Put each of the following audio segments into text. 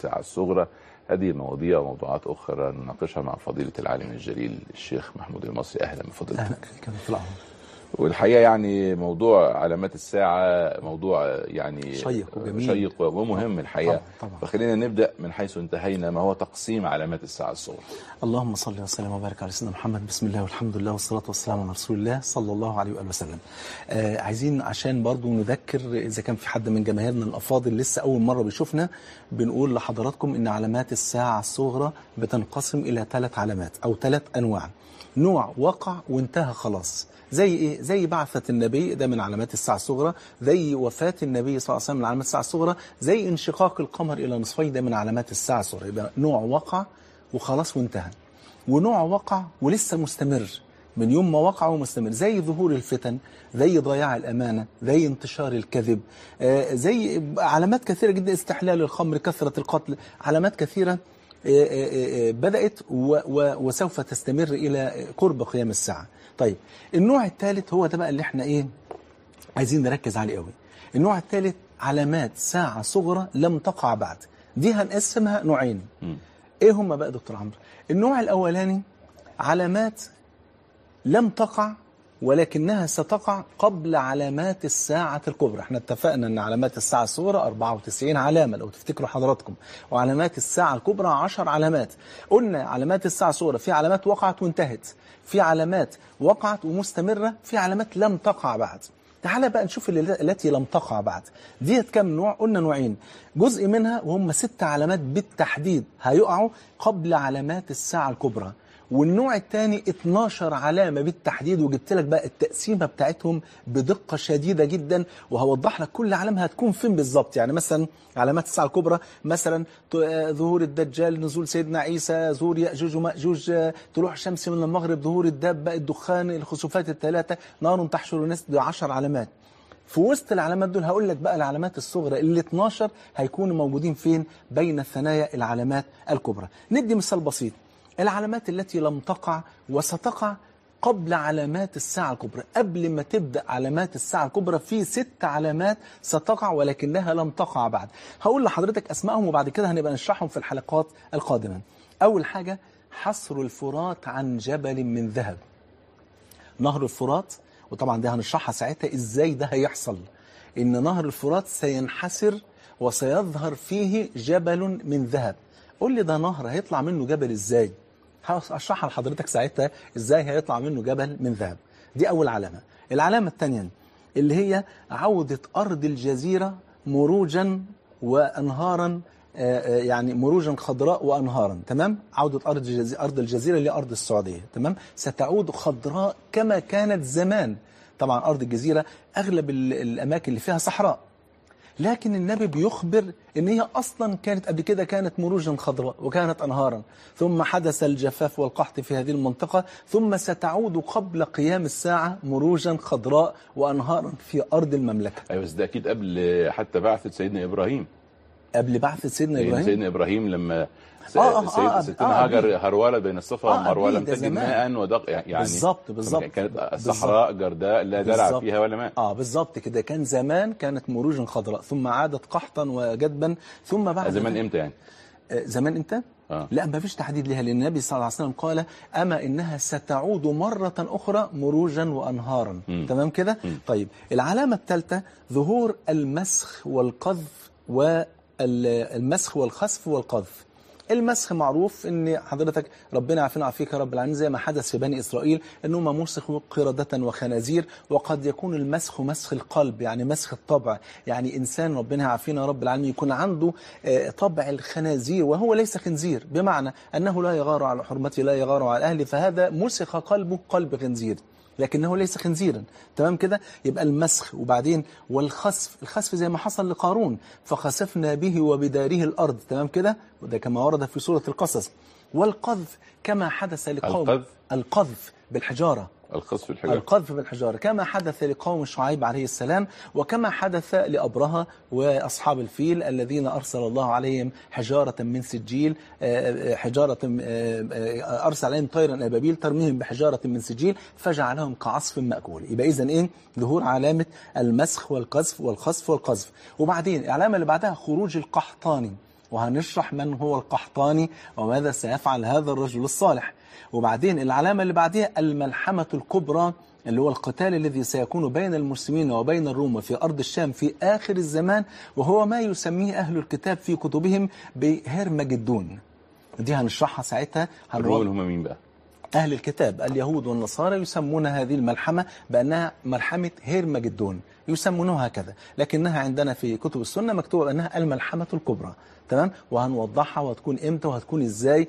الساعة الصغرى. هذه المواضيع وموضوعات أخرى نناقشها مع فضيلة العالم الجليل الشيخ محمود المصري. أهلا بفضيلتك. أهلا. والحقيقة يعني موضوع علامات الساعة موضوع يعني شيق وجميل، شيق ومهم الحقيقة. طبعا. فخلينا نبدأ من حيث انتهينا، ما هو تقسيم علامات الساعة الصغرى؟ اللهم صل وسلم وبارك على سيدنا محمد. بسم الله والحمد لله والصلاة والسلام على رسول الله صلى الله عليه وآله وسلم. عايزين عشان برضو نذكر إذا كان في حد من جماهيرنا الأفاضل لسه أول مرة بيشوفنا، بنقول لحضراتكم إن علامات الساعة الصغرى بتنقسم إلى 3 علامات أو 3 أنواع. نوع وقع وانتهى خلاص، زي ايه؟ زي بعثة النبي، ده من علامات الساعة الصغرى. زي وفاة النبي صلى الله عليه وسلم من علامات الساعة الصغرى. زي انشقاق القمر إلى نصفين، ده من علامات الساعة الصغرى. يبقى نوع وقع وخلاص وانتهى، ونوع وقع ولسه مستمر من يوم ما وقع ومستمر، زي ظهور الفتن، زي ضياع الأمانة، زي انتشار الكذب، زي علامات كثيرة جدا، استحلال الخمر، كثرة القتل، علامات كثيرة بدأت وسوف تستمر إلى قرب قيام الساعة. طيب النوع الثالث هو ده بقى اللي احنا عايزين نركز عليه قوي. النوع الثالث علامات ساعة صغرى لم تقع بعد. دي هنقسمها نوعين. ايه هم بقى دكتور عمرو؟ النوع الأولاني علامات لم تقع ولكنها ستقع قبل علامات الساعة الكبرى. احنا اتفقنا ان علامات الساعة الصغرى 94 علامة لو تفتكروا حضراتكم، وعلامات الساعة الكبرى 10 علامات. قلنا علامات الساعة الصغرى في علامات وقعت وانتهت، في علامات وقعت ومستمرة، في علامات لم تقع بعد. تعال بقى نشوف التي لم تقع بعد. ديت كم نوع؟ قلنا نوعين، جزء منها وهم 6 علامات بالتحديد هيقعوا قبل علامات الساعة الكبرى، والنوع الثاني 12 علامة بالتحديد، وجبت لك بقى التقسيمة بتاعتهم بدقة شديدة جدا، وهوضح لك كل علامة هتكون فين بالظبط. يعني مثلا علامات الساعة الكبرى مثلا ظهور الدجال، نزول سيدنا عيسى، ظهور يأجوج ومأجوج، طلوع الشمس من المغرب، ظهور الدابة، الدخان، الخسوفات الثلاثة، نار تحشر الناس. دي 10 علامات. في وسط العلامات دول هقول لك بقى العلامات الصغرى اللي 12 هيكونوا موجودين فين بين الثنايا العلامات الكبرى. ندي مثال بسيط. العلامات التي لم تقع وستقع قبل علامات الساعة الكبرى. قبل ما تبدأ علامات الساعة الكبرى في 6 علامات ستقع ولكنها لم تقع بعد. هقول لحضرتك أسمائهم وبعد كده هنبقى نشرحهم في الحلقات القادمة. أول حاجة حصر الفرات عن جبل من ذهب. نهر الفرات، وطبعا ده هنشرحها ساعتها إزاي ده هيحصل، إن نهر الفرات سينحسر وسيظهر فيه جبل من ذهب. قول لي ده نهر هيطلع منه جبل إزاي؟ هشرحها لحضرتك ساعتها ازاي هيطلع منه جبل من ذهب. دي اول علامة. العلامة الثانية اللي هي عودة ارض الجزيرة مروجا وانهارا، يعني مروجا خضراء وانهارا. تمام؟ عودة ارض الجزيرة اللي ارض السعودية. تمام؟ ستعود خضراء كما كانت زمان. طبعا ارض الجزيرة اغلب الاماكن اللي فيها صحراء، لكن النبي بيخبر ان هي اصلا كانت قبل كده كانت مروجا خضراء وكانت انهارا، ثم حدث الجفاف والقحط في هذه المنطقة، ثم ستعود قبل قيام الساعة مروجا خضراء وانهارا في ارض المملكة. ايوه بس ده اكيد قبل حتى بعثة سيدنا ابراهيم. قبل بعثة سيدنا ابراهيم. سيدنا ابراهيم لما ستنا هاجر هرولت بين الصفا والمروه لم تجد ماء ودق، يعني بالظبط كانت الصحراء جرداء لا زرع فيها ولا ماء. بالظبط كده. كان زمان كانت مروجا خضراء ثم عادت قحطا وجدبا ثم بعد زمان امتى يعني؟ زمان امتى؟ لا ما فيش تحديد لها، لان النبي صلى الله عليه وسلم قال اما انها ستعود مرة اخرى مروجا وانهارا. تمام كده؟ طيب العلامة الثالثة ظهور المسخ والقذف والمسخ والخسف والقذف. المسخ معروف ان حضرتك ربنا عافينا وعافيك يا رب العالمين، زي ما حدث في بني اسرائيل انهم مسخوا قردة وخنازير. وقد يكون المسخ مسخ القلب، يعني مسخ الطبع، يعني انسان ربنا يعافينا يا رب العالمين يكون عنده طبع الخنازير وهو ليس خنزير، بمعنى انه لا يغار على حرمته لا يغار على اهله، فهذا مسخ قلبه قلب خنزير لكنه ليس خنزيرا. تمام كده؟ يبقى المسخ. وبعدين والخسف، الخسف زي ما حصل لقارون فخسفنا به وبداره الأرض. تمام كده؟ وده كما ورد في سورة القصص. والقذف كما حدث لقوم القذف بالحجارة، القذف بالحجارة كما حدث لقوم شعيب عليه السلام، وكما حدث لأبرهة وأصحاب الفيل الذين أرسل الله عليهم حجارة من سجيل، أرسل عليهم طيرا أبابيل ترميهم بحجارة من سجيل فجعلهم كعصف مأكول. يبقى إذن إيه؟ ظهور علامة المسخ والقذف والخسف والقذف. وبعدين العلامة اللي بعدها خروج القحطاني. وهنشرح من هو القحطاني وماذا سيفعل هذا الرجل الصالح. وبعدين العلامة اللي بعدها الملحمة الكبرى، اللي هو القتال الذي سيكون بين المسلمين وبين الروم في أرض الشام في آخر الزمان، وهو ما يسميه أهل الكتاب في كتبهم بهرمجدون. دي هنشرحها ساعتها. الروم هم مين بقى؟ أهل الكتاب اليهود والنصارى يسمون هذه الملحمة بأنها ملحمة هرمجدون، يسمونها هكذا، لكنها عندنا في كتب السنة مكتوبة أنها الملحمة الكبرى. تمام؟ وهنوضحها وهتكون إمتى وهتكون إزاي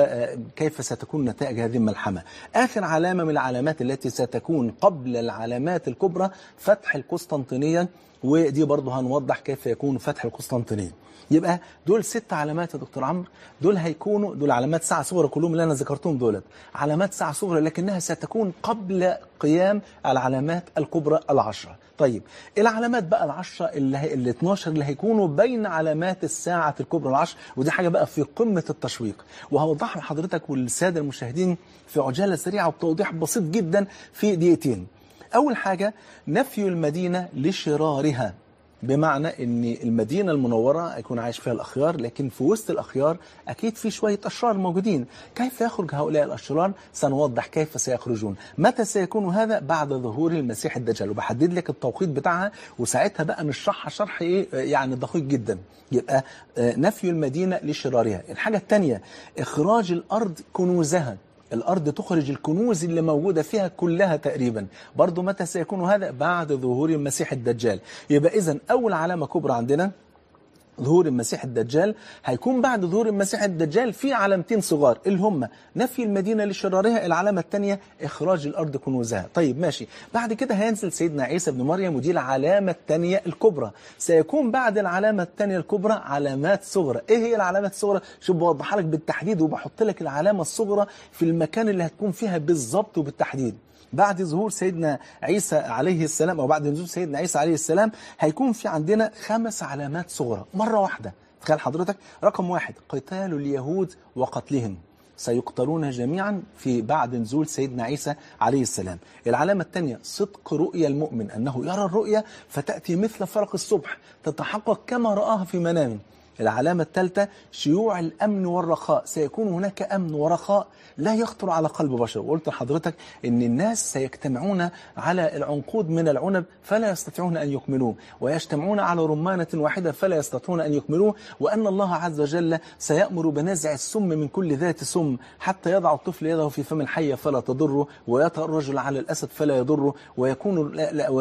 وكيف ستكون نتائج هذه الملحمة. آخر علامة من العلامات التي ستكون قبل العلامات الكبرى فتح القسطنطينية، ودي برضه هنوضح كيف يكون فتح القسطنطينية. يبقى دول 6 علامات يا دكتور عمرو، دول هيكونوا دول علامات ساعة صغرى كلهم اللي أنا ذكرتهم دولت علامات ساعة صغرى، لكنها ستكون قبل قيام العلامات الكبرى ال10. طيب العلامات بقى ال10 اللي 12 اللي هيكونوا بين علامات الساعة الكبرى ال10، ودي حاجة بقى في قمة التشويق، وهوضحها لحضرتك والسادة المشاهدين في عجالة سريعة وبتوضيح بسيط جدا في دقيقتين. أول حاجة نفي المدينة لشرارها، بمعنى ان المدينة المنورة هيكون عايش فيها الأخيار، لكن في وسط الأخيار أكيد في شوية أشرار موجودين. كيف يخرج هؤلاء الأشرار؟ سنوضح كيف سيخرجون. متى سيكون هذا؟ بعد ظهور المسيح الدجال، وبحدد لك التوقيت بتاعها، وساعتها بقى نشرحها شرح يعني دقيق جدا. يبقى نفي المدينة لشرارها. الحاجة الثانية إخراج الأرض كنوزها، الأرض تخرج الكنوز اللي موجودة فيها كلها تقريبا. برضو متى سيكون هذا؟ بعد ظهور المسيح الدجال. يبقى إذن أول علامة كبرى عندنا ظهور المسيح الدجال. هيكون بعد ظهور المسيح الدجال في علامتين صغار اللي هم نفي المدينة لشرارها، العلامة الثانية إخراج الأرض كنوزها. طيب ماشي، بعد كده هينزل سيدنا عيسى بن مريم، ودي العلامة الثانية الكبرى. سيكون بعد العلامة الثانية الكبرى علامات صغرى. إيه هي العلامات الصغرى؟ شوف بوضحها لك بالتحديد، وبحط لك العلامة الصغرى في المكان اللي هتكون فيها بالظبط وبالتحديد. بعد ظهور سيدنا عيسى عليه السلام، أو بعد نزول سيدنا عيسى عليه السلام، هيكون في عندنا 5 علامات صغرى مرة واحدة. تخيل حضرتك، رقم 1 قتال اليهود وقتلهم، سيقتلون جميعا في بعد نزول سيدنا عيسى عليه السلام. العلامة الثانية صدق رؤيا المؤمن، أنه يرى الرؤيا فتأتي مثل فرق الصبح تتحقق كما رآها في منامه. العلامة الثالثة شيوع الأمن والرخاء، سيكون هناك أمن ورخاء لا يخطر على قلب بشر. وقلت لحضرتك إن الناس سيجتمعون على العنقود من العنب فلا يستطيعون أن يكملوه، ويجتمعون على رمانة واحدة فلا يستطيعون أن يكملوه، وأن الله عز وجل سيأمر بنزع السم من كل ذات سم، حتى يضع الطفل يده في فم الحية فلا تضره، ويطأ الرجل على الأسد فلا يضره، ويكون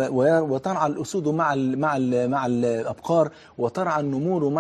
وترعى الأسود مع الأبقار، وترعى النمور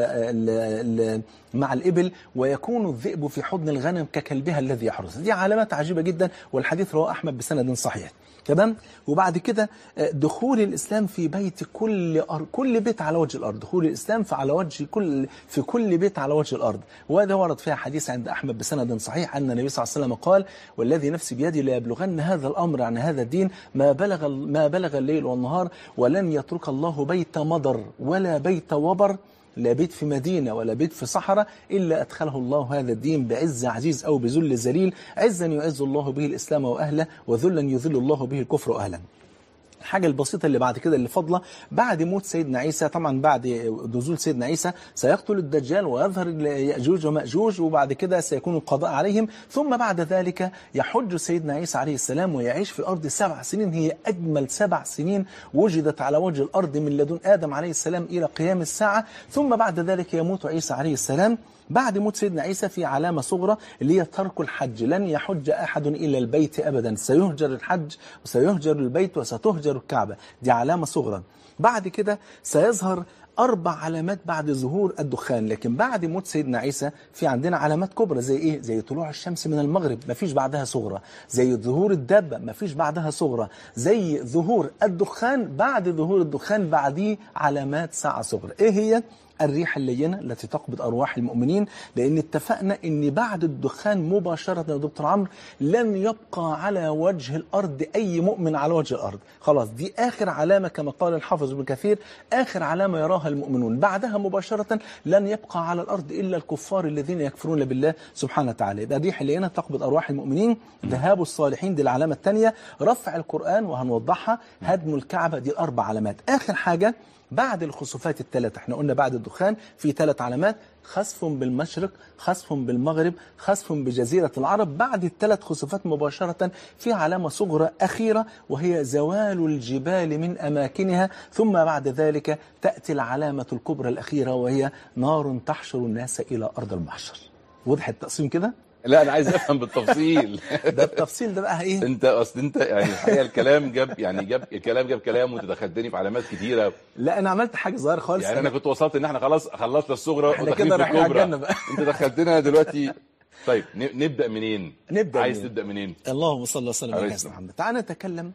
مع الإبل، ويكون الذئب في حضن الغنم ككلبها الذي يحرس. دي علامات عجيبة جدا، والحديث رواه أحمد بسند صحيح. تمام؟ وبعد كده دخول الإسلام في بيت كل بيت على وجه الأرض، دخول الإسلام في كل بيت على وجه الأرض. وهذا ورد فيها حديث عند أحمد بسند صحيح أن النبي صلى الله عليه وسلم قال: والذي نفسي بيدي لا يبلغن هذا الأمر عن هذا الدين ما بلغ الليل والنهار، ولن يترك الله بيت مضر ولا بيت وبر، لا بيت في مدينة ولا بيت في صحراء، إلا أدخله الله هذا الدين بعز عزيز أو بذل ذليل، عزا يعز الله به الإسلام وأهله، وذلا يذل الله به الكفر وأهله. الحاجة البسيطة اللي بعد كده اللي فضله، بعد موت سيدنا عيسى، طبعا بعد نزول سيدنا عيسى سيقتل الدجال ويظهر يأجوج ومأجوج، وبعد كده سيكون القضاء عليهم. ثم بعد ذلك يحج سيدنا عيسى عليه السلام ويعيش في الأرض 7 سنين، هي أجمل 7 سنين وجدت على وجه الأرض من لدن آدم عليه السلام إلى قيام الساعة. ثم بعد ذلك يموت عيسى عليه السلام. بعد موت سيدنا عيسى في علامة صغرى اللي هي ترك الحج، لن يحج أحد إلى البيت أبدا، سيهجر الحج وسيهجر البيت وستهجر الكعبة، دي علامة صغرى. بعد كده سيظهر 4 علامات بعد ظهور الدخان. لكن بعد موت سيدنا عيسى في عندنا علامات كبرى زي إيه؟ زي طلوع الشمس من المغرب، ما فيش بعدها صغرى، زي ظهور الدابة ما فيش بعدها صغرى، زي ظهور الدخان، بعد ظهور الدخان بعديه علامات ساعة صغرى. إيه هي؟ الريح اللينة التي تقبض أرواح المؤمنين، لأن اتفقنا أن بعد الدخان مباشرة يا دكتور عمرو لن يبقى على وجه الأرض أي مؤمن على وجه الأرض، خلاص دي آخر علامة كما قال الحافظ ابن كثير، آخر علامة يراها المؤمنون. بعدها مباشرة لن يبقى على الأرض إلا الكفار الذين يكفرون بالله سبحانه وتعالى. يبقى الريح اللينة تقبض أرواح المؤمنين، ذهاب الصالحين دي العلامة الثانية، رفع القرآن وهنوضحها، هدم الكعبة، دي 4 علامات. آخر حاجة بعد الخسوفات الثلاثة، احنا قلنا بعد الدخان في 3 علامات: خسف بالمشرق، خسف بالمغرب، خسف بجزيرة العرب. بعد ال3 خسوفات مباشرة في علامة صغرى أخيرة، وهي زوال الجبال من أماكنها. ثم بعد ذلك تأتي العلامة الكبرى الأخيرة، وهي نار تحشر الناس إلى أرض المحشر. وضح التقسيم كده؟ لا انا عايز افهم بالتفصيل. ده التفصيل ده بقى ايه؟ انت يعني الحقيقه الكلام جاب كلام وانت دخلتني في علامات كتيره. لا انا عملت حاجه صغيره خالص. يعني انا كنت وصلت ان احنا خلاص خلصنا الصغرى احنا وداخلين كده في رايحين على الكبرى. الجنة بقى. انت دخلتنا دلوقتي. طيب نبدا منين؟ عايز منين؟ تبدا منين؟ اللهم صل وسلم على عليه سيدنا محمد. تعال نتكلم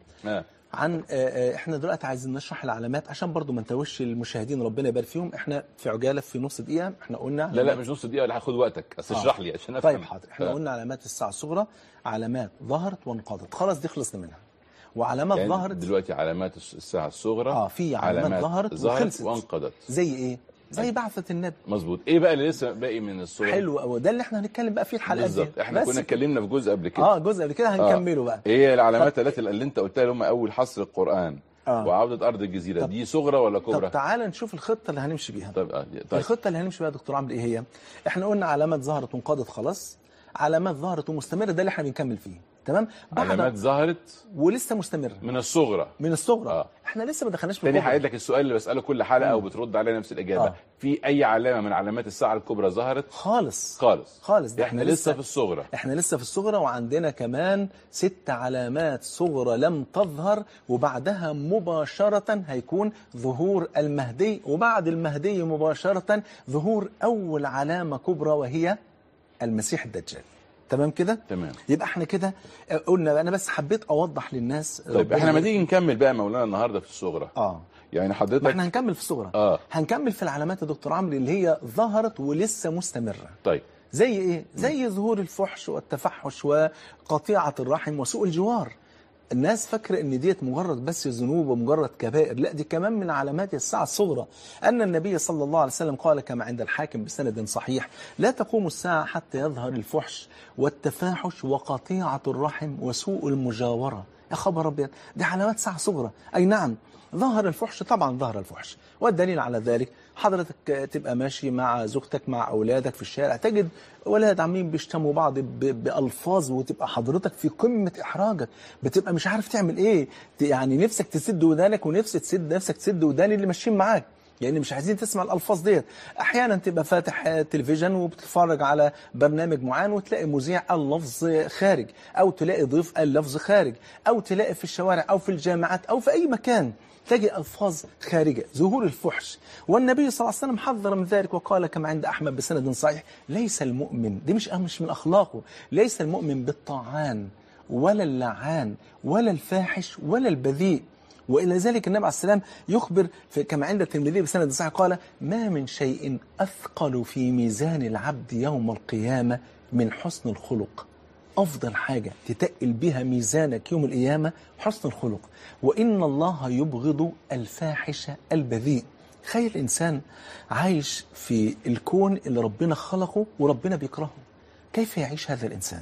عن احنا دلوقتي عايزين نشرح العلامات عشان برضو ما نتوهش المشاهدين، ربنا يبارك فيهم. احنا في عجاله في نص دقيقه. احنا قلنا لا مش نص دقيقه، ولا هاخد وقتك، بس اشرح لي عشان افهم. طيب حاضر. احنا قلنا علامات الساعه الصغرى، علامات ظهرت وانقضت، خلاص دي خلصنا منها. وعلامات يعني ظهرت دلوقتي علامات الساعه الصغرى في علامات ظهرت وخلصت وانقضت. زي ايه؟ زي بعثة النبي. مظبوط. ايه بقى اللي لسه باقي من الصورة؟ حلو قوي، ده اللي احنا هنتكلم بقى فيه الحلقات دي. بالظبط. احنا كنا اتكلمنا في جزء قبل كده. جزء قبل كده هنكمله بقى. ايه العلامات اللي انت قلتها اللي هم اول حصر القرآن وعودة أرض الجزيرة، دي صغرى ولا كبرى؟ طب تعال نشوف الخطة اللي هنمشي بيها. طيب. الخطة اللي هنمشي بيها دكتور عمرو ايه هي؟ احنا قلنا علامات ظهرت وانقضت خلاص، علامات ظهرت ومستمرة، ده اللي احنا بنكمل فيه. تمام. علامات ظهرت ولسه مستمرة من الصغرى. احنا لسه ما دخلناش في تاني هعيد لك السؤال اللي بسأله كل حلقة وبترد عليه نفس الإجابة. في أي علامة من علامات الساعة الكبرى ظهرت؟ خالص. ده احنا لسه في الصغرى. احنا لسه في الصغرى، وعندنا كمان 6 علامات صغرى لم تظهر، وبعدها مباشرة هيكون ظهور المهدي، وبعد المهدي مباشرة ظهور أول علامة كبرى وهي المسيح الدجال. تمام كده؟ تمام. يبقى احنا كده قلنا، انا بس حبيت اوضح للناس. طيب احنا ما تيجي نكمل بقى مولانا النهارده في الصغرى. يعني حضرتك ما احنا هنكمل في الصغرى. هنكمل في العلامات يا دكتور عمرو اللي هي ظهرت ولسه مستمره. طيب زي ايه؟ زي ظهور الفحش والتفحش وقطيعه الرحم وسوء الجوار. الناس فاكره ان ديت مجرد بس ذنوب ومجرد كبائر، لا دي كمان من علامات الساعه الصغرى. ان النبي صلى الله عليه وسلم قال كما عند الحاكم بسند صحيح: لا تقوم الساعه حتى يظهر الفحش والتفاحش وقطيعه الرحم وسوء المجاوره. يا خبر ابيض، دي علامات ساعه صغرى. اي نعم، ظهر الفحش، طبعا ظهر الفحش، والدليل على ذلك حضرتك تبقى ماشي مع زوجتك مع أولادك في الشارع، تجد ولاد عاملين بيشتموا بعض بألفاظ، وتبقى حضرتك في قمة إحراجك، بتبقى مش عارف تعمل إيه. يعني نفسك تسد ودانك ونفسك تسد ودان اللي ماشيين معاك، يعني مش عايزين تسمع الألفاظ ديت. أحيانا تبقى فاتح تلفزيون وبتتفرج على برنامج معين وتلاقي مذيع قال لفظ خارج، أو تلاقي ضيف قال لفظ خارج، أو تلاقي في الشوارع أو في الجامعات أو في أي مكان تجي ألفاظ خارجة، ظهور الفحش. والنبي صلى الله عليه وسلم حذر من ذلك وقال كما عند أحمد بسند صحيح: ليس المؤمن، دي مش من أخلاقه، ليس المؤمن بالطاعان ولا اللعان ولا الفاحش ولا البذيء. وإلى ذلك النبي عليه السلام يخبر كما عند الترمذي بسند صحيح قال: ما من شيء أثقل في ميزان العبد يوم القيامة من حسن الخلق. أفضل حاجة تتقل بها ميزانك يوم القيامة حسن الخلق. وإن الله يبغض الفاحش البذيء. تخيل إنسان عايش في الكون اللي ربنا خلقه وربنا بيكرهه، كيف يعيش هذا الإنسان؟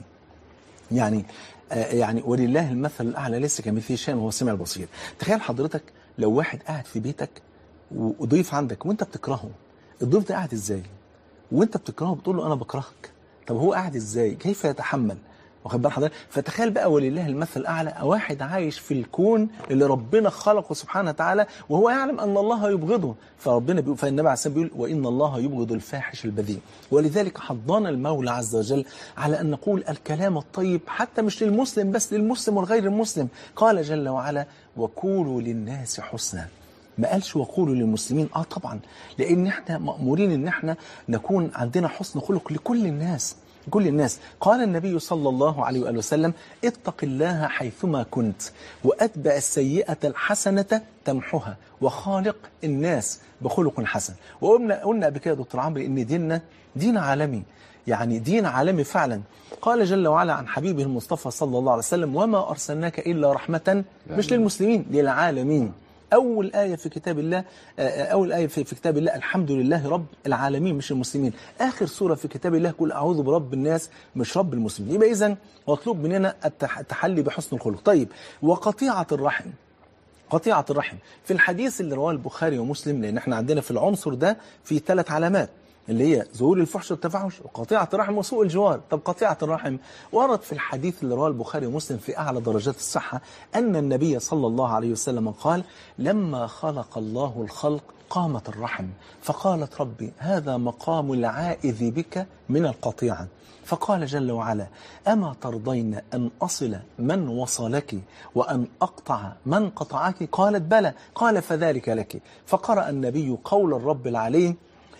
يعني ولله المثل الأعلى، ليس كمثله شيء وهو السميع البصير. تخيل حضرتك لو واحد قاعد في بيتك وضيف عندك وانت بتكرهه، الضيف ده قاعد ازاي؟ وانت بتكرهه بتقول له انا بكرهك، طب هو قاعد ازاي؟ كيف يتحمل؟ واخد بال حضرتك؟ فتخيل بقى ولله المثل الاعلى واحد عايش في الكون اللي ربنا خلقه سبحانه وتعالى وهو يعلم ان الله يبغضه، فربنا بيقول، فالنبي عليه الصلاه والسلام بيقول: وان الله يبغض الفاحش البذيء. ولذلك حضنا المولى عز وجل على ان نقول الكلام الطيب حتى مش للمسلم بس، للمسلم والغير المسلم. قال جل وعلا: وقولوا للناس حسنا. ما قالش وقولوا للمسلمين. طبعا، لان احنا مأمورين ان احنا نكون عندنا حسن خلق لكل الناس، كل الناس. قال النبي صلى الله عليه وآله وسلم: اتق الله حيثما كنت وأتبع السيئة الحسنة تمحها وخالق الناس بخلق حسن. وقلنا قبل كده يا دكتور عمرو ان ديننا دين عالمي، يعني دين عالمي فعلا. قال جل وعلا عن حبيبه المصطفى صلى الله عليه وسلم: وما أرسلناك إلا رحمة، مش للمسلمين، للعالمين. أول آية في كتاب الله، أول آية في كتاب الله: الحمد لله رب العالمين، مش المسلمين. آخر سورة في كتاب الله: قل أعوذ برب الناس، مش رب المسلمين. يبقى إذن مطلوب مننا التحلي بحسن الخلق. طيب، وقطيعة الرحم. قطيعة الرحم. في الحديث اللي رواه البخاري ومسلم، لأن احنا عندنا في العنصر ده في 3 علامات اللي هي ظهور الفحش والتفحش وقطيعة الرحم وسوء الجوار. طب قطيعة الرحم ورد في الحديث اللي رواه البخاري ومسلم في أعلى درجات الصحة أن النبي صلى الله عليه وسلم قال: لما خلق الله الخلق قامت الرحم فقالت: ربي هذا مقام العائذ بك من القطيعة. فقال جل وعلا: أما ترضين أن أصل من وصلك وأن أقطع من قطعك؟ قالت: بلى. قال: فذلك لك. فقرأ النبي قول الرب العلي: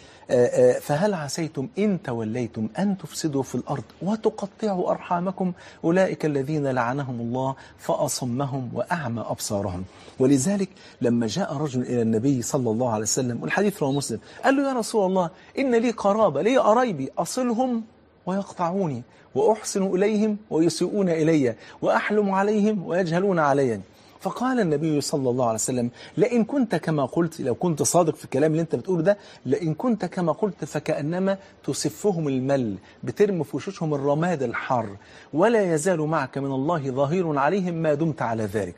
فهل عسيتم إن توليتم أن تفسدوا في الأرض وتقطعوا أرحامكم أولئك الذين لعنهم الله فأصمهم وأعمى أبصارهم. ولذلك لما جاء رجل إلى النبي صلى الله عليه وسلم، والحديث رواه مسلم، قال له: يا رسول الله، إن لي قرابة، لي قرايبي أصلهم ويقطعوني، وأحسن إليهم ويسيئون إلي، وأحلم عليهم ويجهلون علي. فقال النبي صلى الله عليه وسلم: لئن كنت كما قلت، لو كنت صادق في الكلام اللي انت بتقوله ده، لئن كنت كما قلت فكأنما تسفهم المل، بترمي في وشوشهم الرماد الحار، ولا يزال معك من الله ظهير عليهم ما دمت على ذلك.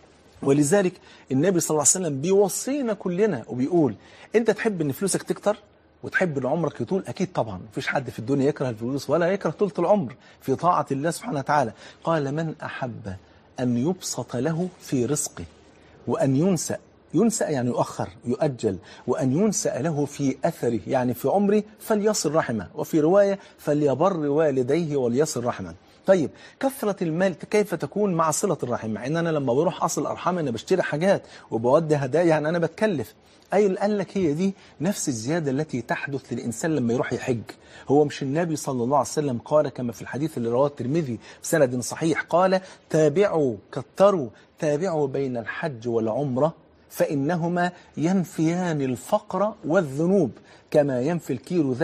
ولذلك النبي صلى الله عليه وسلم بيوصينا كلنا وبيقول: انت تحب ان فلوسك تكتر وتحب ان عمرك يطول؟ اكيد طبعا، مفيش حد في الدنيا يكره الفلوس ولا يكره طولة العمر في طاعة الله سبحانه وتعالى. قال: من احب أن يبسط له في رزقه وأن ينسأ يعني يؤخر يؤجل، وأن ينسأ له في أثره يعني في عمره، فليصل رحمه. وفي رواية: فليبر والديه وليصل رحمه. طيب كثرة المال كيف تكون مع صلة الرحم؟ مع ان انا لما بروح اصل ارحام انا بشتري حاجات وبودي هدايا، يعني انا بتكلف. اي قال لك هي دي نفس الزيادة التي تحدث للإنسان لما يروح يحج. هو مش النبي صلى الله عليه وسلم قال كما في الحديث اللي رواه الترمذي بسند صحيح، قال: تابعوا كتروا تابعوا بين الحج والعمرة فإنهما ينفيان الفقر والذنوب كما ينفي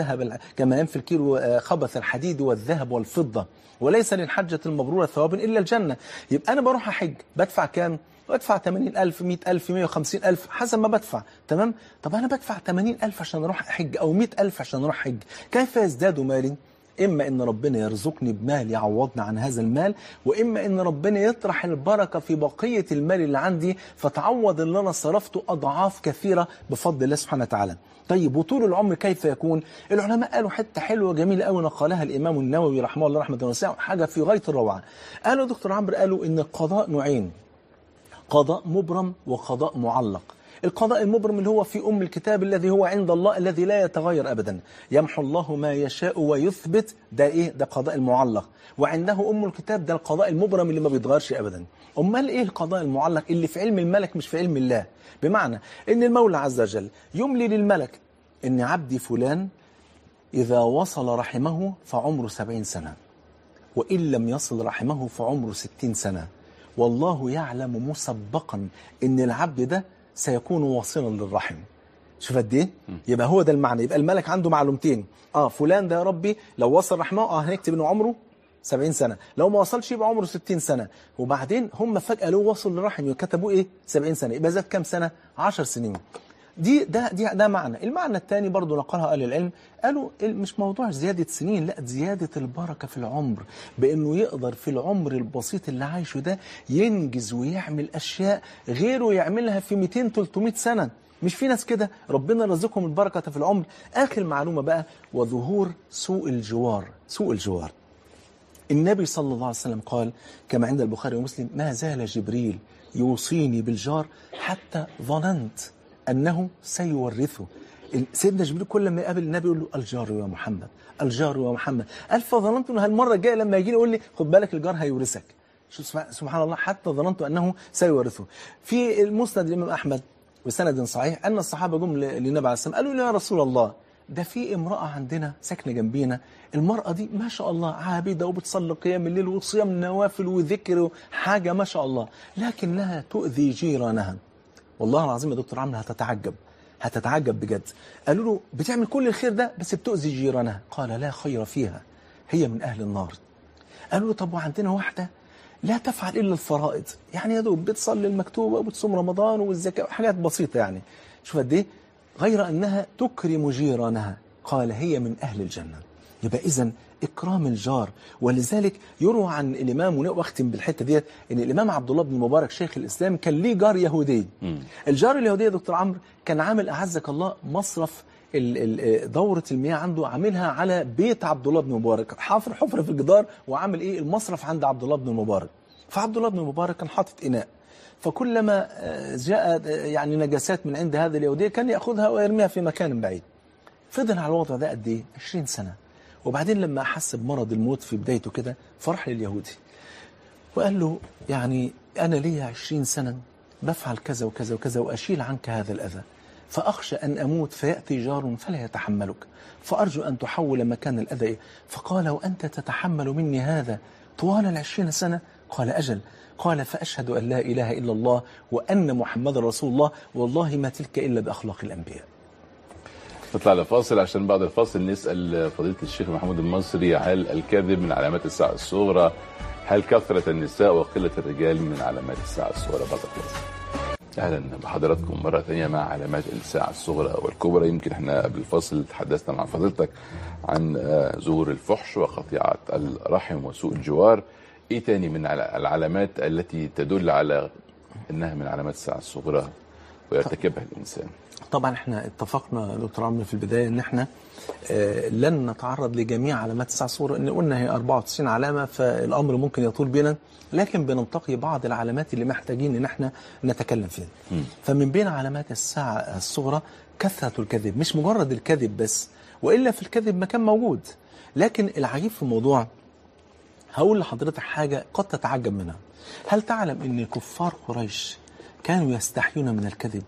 الكيلو خبث الحديد والذهب والفضة، وليس للحجة المبرورة ثواب إلا الجنة. يبقى أنا بروح أحج بدفع كام؟ بدفع 80,000 100,000 150,000 حسب ما بدفع، تمام؟ طب أنا بدفع 80,000 عشان أروح أحج أو 100,000 عشان أروح أحج، كيف يزداد مالي؟ إما إن ربنا يرزقني بمال يعوضنا عن هذا المال، وإما إن ربنا يطرح البركة في بقية المال اللي عندي فتعوض اللي أنا صرفته أضعاف كثيرة بفضل الله سبحانه وتعالى. طيب وطول العمر كيف يكون؟ العلماء قالوا حتة حلوة جميلة قوي نقلها الإمام النووي رحمه الله رحمة واسعة، حاجة في غاية الروعة. قالوا دكتور عمرو، قالوا إن القضاء نوعين: قضاء مبرم وقضاء معلق. القضاء المبرم اللي هو في أم الكتاب الذي هو عند الله الذي لا يتغير أبدا، يمحو الله ما يشاء ويثبت، ده إيه؟ ده قضاء المعلق. وعنده أم الكتاب ده القضاء المبرم اللي ما بيتغيرش أبدا. أمال إيه القضاء المعلق اللي في علم الملك مش في علم الله؟ بمعنى إن المولى عز وجل يملي للملك إن عبدي فلان إذا وصل رحمه فعمره 70 سنة، وإن لم يصل رحمه فعمره 60 سنة، والله يعلم مسبقا إن العبد ده سيكون واصلا للرحم. شوف قد ايه؟ يبقى هو ده المعنى. يبقى الملك عنده معلومتين: فلان ده يا ربي لو وصل رحمه هنكتب انه عمره 70 سنة، لو ما وصلش يبقى عمره 60 سنة. وبعدين هم فجأة لو وصل للرحم كتبوا ايه؟ 70 سنة، يبقى زاد كام سنة؟ 10 سنين. ده معنى. المعنى الثاني برضو نقلها أهل العلم، قالوا مش موضوع زيادة سنين، لا، زيادة البركة في العمر، بأنه يقدر في العمر البسيط اللي عايشه ده ينجز ويعمل أشياء غيره يعملها في 200-300 سنة. مش في ناس كده ربنا رزقهم البركة في العمر. آخر معلومة بقى: وظهور سوء الجوار. سوء الجوار، النبي صلى الله عليه وسلم قال كما عند البخاري ومسلم: ما زال جبريل يوصيني بالجار حتى ظننت أنه سيورثه. سيدنا جبريل كل ما يقابل النبي يقول له: الجار يا محمد، الجار يا محمد. قال: فظننت أنه هالمرة الجاية لما يجي يقول لي خد بالك الجار هيورثك. سبحان الله، حتى ظننت أنه سيورثه. في المسند الإمام أحمد بسند صحيح أن الصحابة جم للنبي عليه السلام قالوا: يا رسول الله، ده في امرأة عندنا ساكنة جنبينا، المرأة دي ما شاء الله عابدة وبتصلي قيام الليل وصيام نوافل وذكر، حاجة ما شاء الله، لكنها تؤذي جيرانها. والله العظيم يا دكتور عمرو هتتعجب بجد. قالوا له: بتعمل كل الخير ده بس بتؤذي جيرانها. قال: لا خير فيها، هي من أهل النار. قالوا له: طب وعندنا واحدة لا تفعل إلا الفرائض، يعني يا دوب بتصلي المكتوبة وبتصوم رمضان والزكاة وحاجات بسيطة يعني، شوف قد إيه، غير أنها تكرم جيرانها. قال: هي من أهل الجنة. يبقى إذن إكرام الجار. ولذلك يروى عن الإمام، واختم بالحتة ديت، إن الإمام عبد الله بن المبارك شيخ الإسلام كان ليه جار يهودي. الجار اليهودي يا دكتور عمرو كان عامل أعزك الله مصرف دورة المياه عنده، عاملها على بيت عبد الله بن المبارك، حفر حفرة في الجدار وعامل إيه المصرف عند عبد الله بن المبارك. فعبد الله بن المبارك كان حاطط إناء، فكلما جاء يعني نجاسات من عند هذا اليهودي كان يأخذها ويرميها في مكان بعيد. فضل على الوضع ده قد إيه؟ 20 سنة. وبعدين لما أحس بمرض الموت في بدايته كده فرح لليهودي وقال له يعني أنا لي 20 سنة بفعل كذا وكذا وكذا وأشيل عنك هذا الأذى، فأخشى أن أموت فيأتي جار فلا يتحملك، فأرجو أن تحول مكان الأذى. فقال وأنت تتحمل مني هذا طوال 20 سنة؟ قال أجل. قال فأشهد أن لا إله إلا الله وأن محمد رسول الله، والله ما تلك إلا بأخلاق الأنبياء. نطلع لفاصل، عشان بعد الفاصل نسأل فضيلة الشيخ محمود المصري هل الكذب من علامات الساعة الصغرى؟ هل كثرة النساء وقلة الرجال من علامات الساعة الصغرى؟ بعد الفاصل. أهلا بحضراتكم مرة ثانية مع علامات الساعة الصغرى والكبرى. يمكن احنا قبل الفاصل تحدثنا مع فضيلتك عن ظهور الفحش وقطيعة الرحم وسوء الجوار. ايه تاني من العلامات التي تدل على انها من علامات الساعة الصغرى ويرتكبها الانسان؟ طبعا احنا اتفقنا دكتور عمرو في البداية ان احنا لن نتعرض لجميع علامات الساعة الصغرى، ان قلنا هي 94 علامة فالامر ممكن يطول بنا، لكن بننتقي بعض العلامات اللي محتاجين ان احنا نتكلم فيها. فمن بين علامات الساعة الصغرى كثرة الكذب، مش مجرد الكذب بس، وإلا في الكذب مكان موجود. لكن العجيب في الموضوع، هقول لحضرتك حاجة قد تتعجب منها. هل تعلم ان كفار قريش كانوا يستحيون من الكذب؟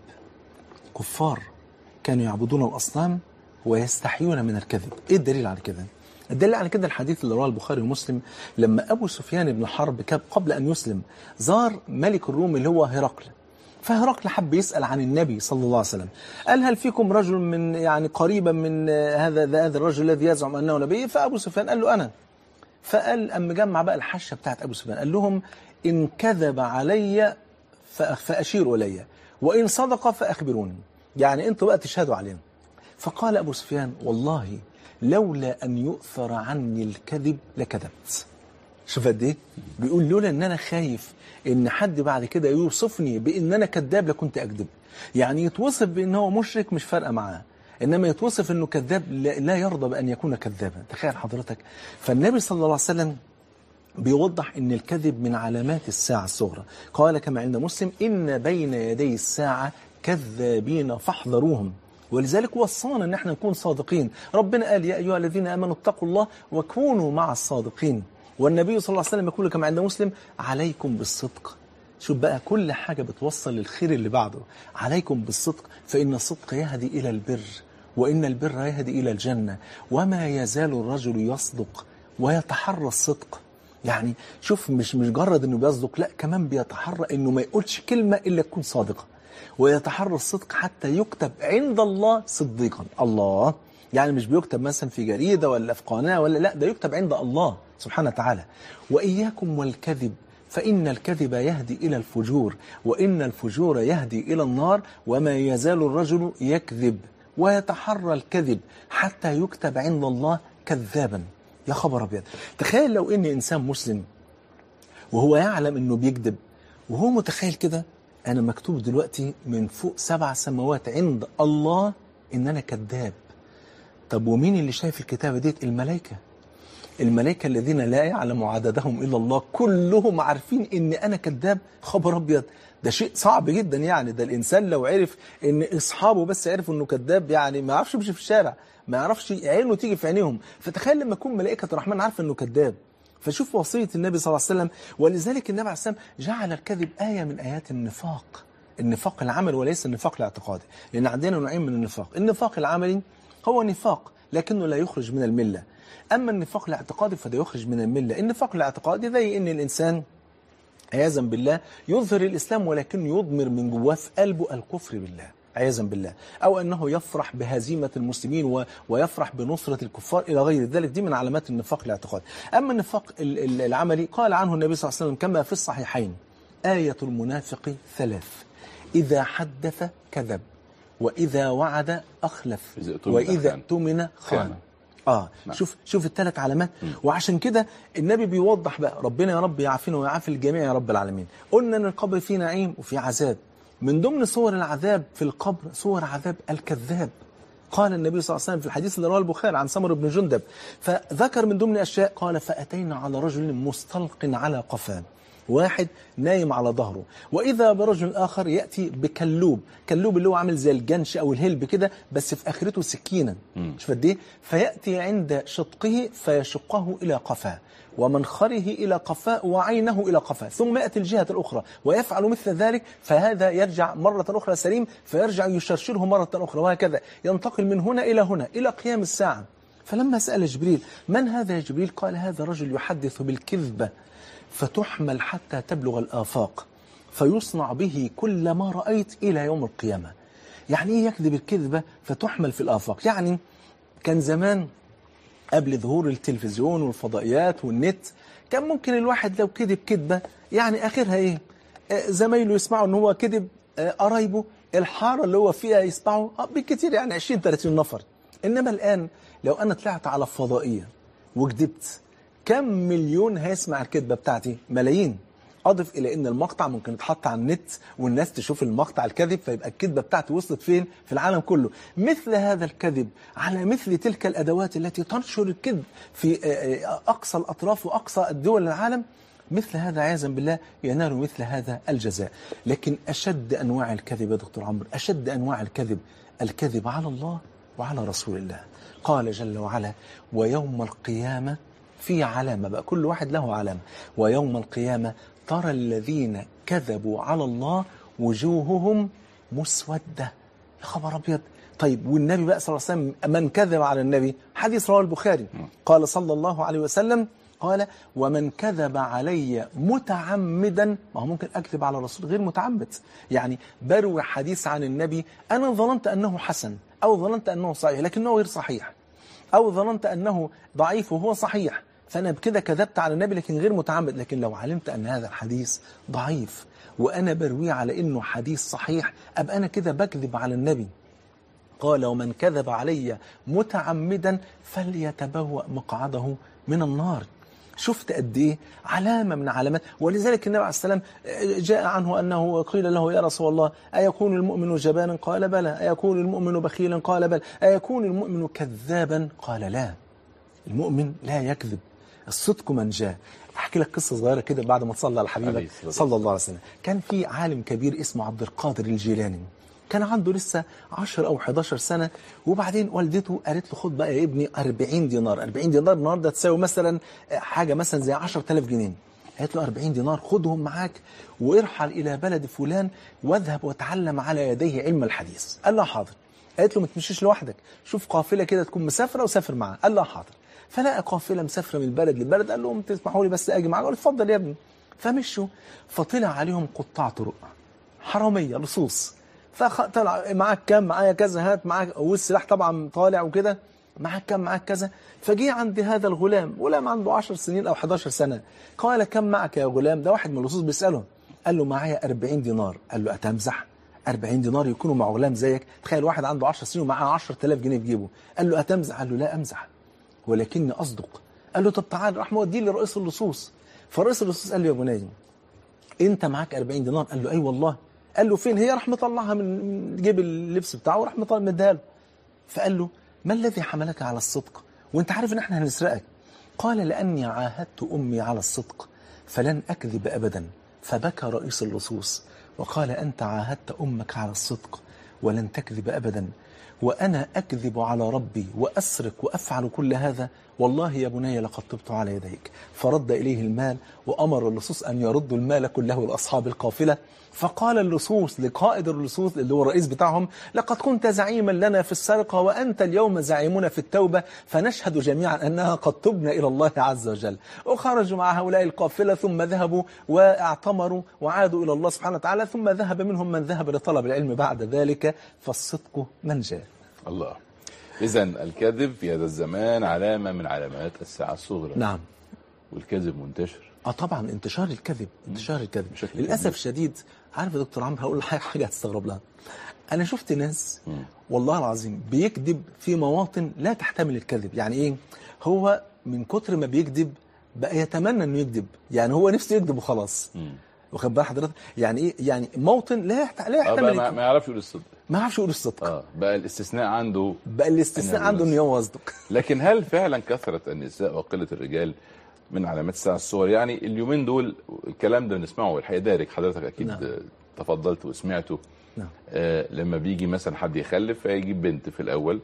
كفار كانوا يعبدون الأصنام ويستحيون من الكذب. ايه الدليل على كده؟ الدليل على كده الحديث اللي رواه البخاري ومسلم، لما أبو سفيان بن حرب قبل أن يسلم زار ملك الروم اللي هو هرقل، فهرقل حب يسأل عن النبي صلى الله عليه وسلم، قال هل فيكم رجل من يعني قريبا من هذا الرجل الذي يزعم أنه نبي؟ فأبو سفيان قال له أنا. فقال أما جمع بقى الحشة بتاعت أبو سفيان، قال لهم إن كذب علي فأشيروا إلي، وإن صدق فأخبروني، يعني أنتوا بقى تشهدوا علينا. فقال أبو سفيان والله لولا أن يؤثر عني الكذب لكذبت. شوف قد ايه بيقول لولا ان انا خايف ان حد بعد كده يوصفني بان انا كذاب لكنت اكذب. يعني يتوصف بان هو مشرك مش فارقه معاه، انما يتوصف انه كذاب لا يرضى بان يكون كذابا. تخيل حضرتك. فالنبي صلى الله عليه وسلم بيوضح ان الكذب من علامات الساعه الصغرى. قال كما عند مسلم ان بين يدي الساعه كذابين فاحذروهم. ولذلك وصانا ان احنا نكون صادقين. ربنا قال يا ايها الذين امنوا اتقوا الله وكونوا مع الصادقين. والنبي صلى الله عليه وسلم يقول كما عند مسلم عليكم بالصدق. شوف بقى كل حاجة بتوصل للخير اللي بعده. عليكم بالصدق فإن الصدق يهدي إلى البر وإن البر يهدي إلى الجنة وما يزال الرجل يصدق ويتحرى الصدق. يعني شوف مش مجرد إنه بيصدق، لا كمان بيتحرى إنه ما يقولش كلمة إلا تكون صادقة، ويتحرى الصدق حتى يكتب عند الله صديقا. الله يعني مش بيكتب مثلا في جريدة ولا في قناة ولا لا، ده يكتب عند الله سبحانه وتعالى. وإياكم والكذب فإن الكذب يهدي إلى الفجور وإن الفجور يهدي إلى النار وما يزال الرجل يكذب ويتحرى الكذب حتى يكتب عند الله كذابا. يا خبر أبيض. تخيل لو إن إنسان مسلم وهو يعلم إنه بيكذب وهو متخيل كده أنا مكتوب دلوقتي من فوق 7 سماوات عند الله إن أنا كذاب. طب ومين اللي شايف الكتابة ديت؟ الملائكة. الملائكة الذين لا يعلم عددهم إلا الله كلهم عارفين إن أنا كذاب. خبر أبيض. ده شيء صعب جدا. يعني ده الإنسان لو عرف إن أصحابه بس عرفوا إنه كذاب يعني ما يعرفش يمشي في الشارع، ما يعرفش عينه تيجي في عينيهم. فتخيل لما يكون ملائكة الرحمن عارفة إنه كذاب. فشوف وصية النبي صلى الله عليه وسلم. ولذلك النبي عليه السلام جعل الكذب آية من آيات النفاق. النفاق العمل وليس النفاق الاعتقادي، لأن عندنا نوعين من النفاق. النفاق العملي هو نفاق لكنه لا يخرج من الملة، أما النفاق الاعتقادي فده يخرج من الملة. النفاق الاعتقادي زي إن الإنسان عياذا بالله يظهر الإسلام ولكن يضمر من جواه في قلبه الكفر بالله عياذا بالله، أو أنه يفرح بهزيمة المسلمين ويفرح بنصرة الكفار إلى غير ذلك. دي من علامات النفاق الاعتقادي. أما النفاق العملي قال عنه النبي صلى الله عليه وسلم كما في الصحيحين آية المنافق 3: إذا حدث كذب وإذا وعد أخلف وإذا اؤتمن خان. نعم. شوف الثلاث علامات. وعشان كده النبي بيوضح بقى، ربنا يا رب يعافينا ويعافي الجميع يا رب العالمين. قلنا ان القبر فيه نعيم وفيه عذاب. من ضمن صور العذاب في القبر صور عذاب الكذاب. قال النبي صلى الله عليه وسلم في الحديث اللي رواه البخاري عن سمر بن جندب، فذكر من ضمن أشياء، قال فأتينا على رجل مستلق على قفاه، واحد نايم على ظهره، وإذا برجل آخر يأتي بكلوب، كلوب اللي هو عامل زي الجنش أو الهلب كده بس في آخرته سكينة، شوف قد إيه، فيأتي عند شقه فيشقه إلى قفاه ومنخره إلى قفاه وعينه إلى قفاه، ثم يأتي الجهة الأخرى ويفعل مثل ذلك، فهذا يرجع مرة أخرى سليم فيرجع يشرشره مرة أخرى، وهكذا ينتقل من هنا إلى هنا إلى قيام الساعة. فلما سأل جبريل من هذا يا جبريل؟ قال هذا رجل يحدث بالكذبة فتحمل حتى تبلغ الآفاق فيصنع به كل ما رأيت إلى يوم القيامة. يعني إيه يكذب الكذبة فتحمل في الآفاق؟ يعني كان زمان قبل ظهور التلفزيون والفضائيات والنت كان ممكن الواحد لو كذب كذبة يعني آخرها إيه؟ زمايله يسمعوا إن هو كذب، قرايبه الحارة اللي هو فيها يسمعوا بالكثير يعني 20-30 نفر. إنما الآن لو أنا طلعت على فضائية وكذبت، كم مليون هيسمع الكذبة بتاعتي؟ ملايين. أضف إلى أن المقطع ممكن يتحط على النت والناس تشوف المقطع الكذب، فيبقى الكذبة بتاعتي وصلت فين؟ في العالم كله. مثل هذا الكذب على مثل تلك الأدوات التي تنشر الكذب في أقصى الأطراف وأقصى الدول العالم، مثل هذا عياذا بالله ينال مثل هذا الجزاء. لكن أشد أنواع الكذب يا دكتور عمرو، أشد أنواع الكذب الكذب على الله وعلى رسول الله. قال جل وعلا ويوم القيامة، في علامة بقى، كل واحد له علامة، ويوم القيامة ترى الذين كذبوا على الله وجوههم مسودة. يا خبر أبيض. طيب والنبي بقى صلى الله عليه وسلم من كذب على النبي؟ حديث رواه البخاري، قال صلى الله عليه وسلم، قال ومن كذب علي متعمدا، ما هو ممكن أكذب على الرسول غير متعمد، يعني بروي حديث عن النبي أنا ظننت أنه حسن أو ظننت أنه صحيح لكنه غير صحيح، أو ظننت أنه ضعيف وهو صحيح، فأنا بكده كذبت على النبي لكن غير متعمد. لكن لو علمت أن هذا الحديث ضعيف وأنا برويه على أنه حديث صحيح، أبقى أنا كده بكذب على النبي. قال ومن كذب علي متعمدا فليتبوأ مقعده من النار. شفت قد ايه علامة من علامات. ولذلك النبي عليه السلام جاء عنه أنه قيل له يا رسول الله أيكون المؤمن جبانا؟ قال بلى. أيكون المؤمن بخيلا؟ قال بلى. أيكون المؤمن كذابا؟ قال لا، المؤمن لا يكذب، الصدق من جاء. أحكي لك قصة صغيرة كده بعد ما تصلى على حبيبك صلى الله عليه وسلم. كان في عالم كبير اسمه عبد القادر الجيلاني، كان عنده لسه 10 أو 11 سنة، وبعدين والدته قالت له خد بقى يا ابني 40 دينار. 40 دينار النهارده تساوي مثلا حاجة مثلا زي 10,000 جنيه. قالت له 40 دينار خدهم معاك وارحل إلى بلد فلان واذهب وتعلم على يديه علم الحديث. قال له حاضر. قالت له ما تمشيش لوحدك، شوف قافلة كده تكون مسافرة وسافر معاه. قال له حاضر. فلقى قافلة مسافرة من البلد للبلد، قال لهم تسمحوا لي بس أجي معاك؟ قال اتفضل يا ابني. فمشوا، فطلع عليهم قطاع طرق حرامية لصوص، فطلع معاك كام؟ معايا كذا. هات معاك، والسلاح طبعا طالع وكده، معاك كام؟ معاك كذا. فجي عند هذا الغلام، غلام عنده 10 سنين أو 11 سنة، قال كم معك يا غلام؟ ده واحد من اللصوص بيسأله. قال له معايا 40 دينار. قال له أتمزح؟ 40 دينار يكونوا مع غلام زيك؟ تخيل واحد عنده 10 سنين ومعاه 10,000 جنيه في جيبه. قال له أتمزح؟ قال له لا أمزح ولكني أصدق. قال له طب تعال. راح موديه لرئيس اللصوص. فرئيس اللصوص قال له يا بني أنت معاك 40 دينار؟ قال له أي والله. قال له فين هي؟ راح مطلعها من جيب اللبس بتاعه وراح مديها له. فقال له ما الذي حملك على الصدق وانت عارف ان احنا هنسرقك؟ قال لأني عاهدت أمي على الصدق فلن أكذب أبدا. فبكى رئيس اللصوص وقال أنت عاهدت أمك على الصدق ولن تكذب أبدا، وأنا أكذب على ربي وأسرق وأفعل كل هذا، والله يا بني لقد تبت على يديك. فرد إليه المال وأمر اللصوص أن يردوا المال كله لأصحاب القافلة. فقال اللصوص لقائد اللصوص اللي هو الرئيس بتاعهم لقد كنت زعيما لنا في السرقة وأنت اليوم زعيمنا في التوبة، فنشهد جميعا أنها قد تبنا إلى الله عز وجل. وخرجوا مع هؤلاء القافلة ثم ذهبوا واعتمروا وعادوا إلى الله سبحانه وتعالى، ثم ذهب منهم من ذهب لطلب العلم بعد ذلك، فالصدق من جاء. الله. إذن الكذب في هذا الزمان علامة من علامات الساعة الصغرى. نعم. والكذب منتشر. طبعا انتشار الكذب، انتشار الكذب للأسف الشديد. عارف يا دكتور عمرو، هقول لك حاجه هتستغرب لها. انا شفت ناس والله العظيم بيكذب في مواطن لا تحتمل الكذب. يعني ايه؟ هو من كتر ما بيكذب بقى يتمنى انه يكذب، يعني هو نفسه يكذب وخلاص. واخد بال حضرتك؟ يعني ايه؟ يعني موطن لا يحتمل ما يعرفش يقول الصدق. ما يعرفش يقول الصدق. بقى الاستثناء عنده. انه يوصدق. لكن هل فعلا كثرة النساء وقلة الرجال من علامات الساعة الصغرى؟ يعني اليومين دول الكلام ده بنسمعه الحقيقة دارك، حضرتك اكيد نعم. تفضلت وسمعته. نعم. لما بيجي مثلا حد يخلف فيجيب بنت في الاول،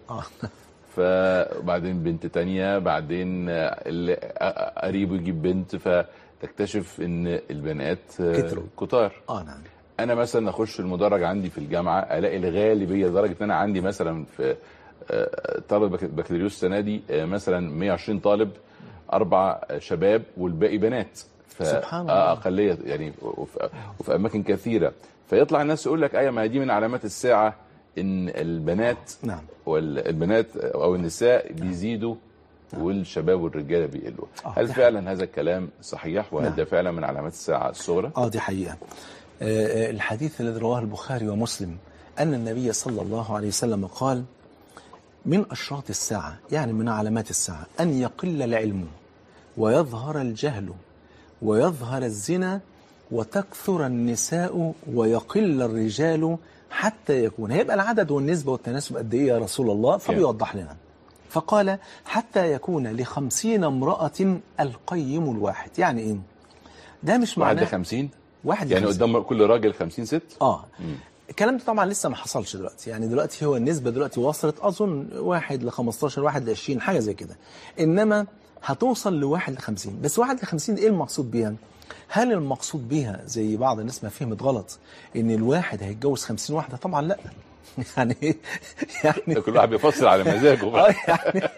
فبعدين بنت تانية، بعدين قريبه يجيب بنت، فتكتشف ان البنات كتار. نعم. انا مثلا اخش المدرج عندي في الجامعه الاقي الغالبيه، لدرجه ان انا عندي مثلا في طالب بكالوريوس السنه دي مثلا 120 طالب، 4 شباب والباقي بنات. سبحان الله. اقليه يعني، وفي اماكن كثيره. فيطلع الناس يقول لك ايوه، ما دي من علامات الساعه ان البنات نعم. والبنات او النساء بيزيدوا والشباب والرجاله بيقلوا. هل فعلا هذا الكلام صحيح؟ وهل ده فعلا من علامات الساعه الصغرى؟ دي حقيقه. الحديث الذي رواه البخاري ومسلم أن النبي صلى الله عليه وسلم قال: من أشراط الساعة، يعني من علامات الساعة، أن يقل العلم ويظهر الجهل ويظهر الزنا وتكثر النساء ويقل الرجال حتى يكون، هيبقى العدد والنسبة والتناسب قد إيه يا رسول الله؟ فبيوضح لنا فقال: حتى يكون ل50 امرأة القيم الواحد. يعني إيه؟ ده مش معناه 50 واحد يعني قدام كل راجل 50 ست. الكلام ده طبعا لسه ما حصلش دلوقتي، يعني دلوقتي هو النسبة دلوقتي وصلت أظن 1 ل15 1 ل20 حاجة زي كده، إنما هتوصل ل1 ل50. بس 1 ل50 إيه المقصود بيها؟ هل المقصود بيها زي بعض الناس ما فهمت غلط إن الواحد هيتجوز 50 واحدة؟ طبعا لا. يعني كل واحد بيفصل على مزاجه بقى. يعني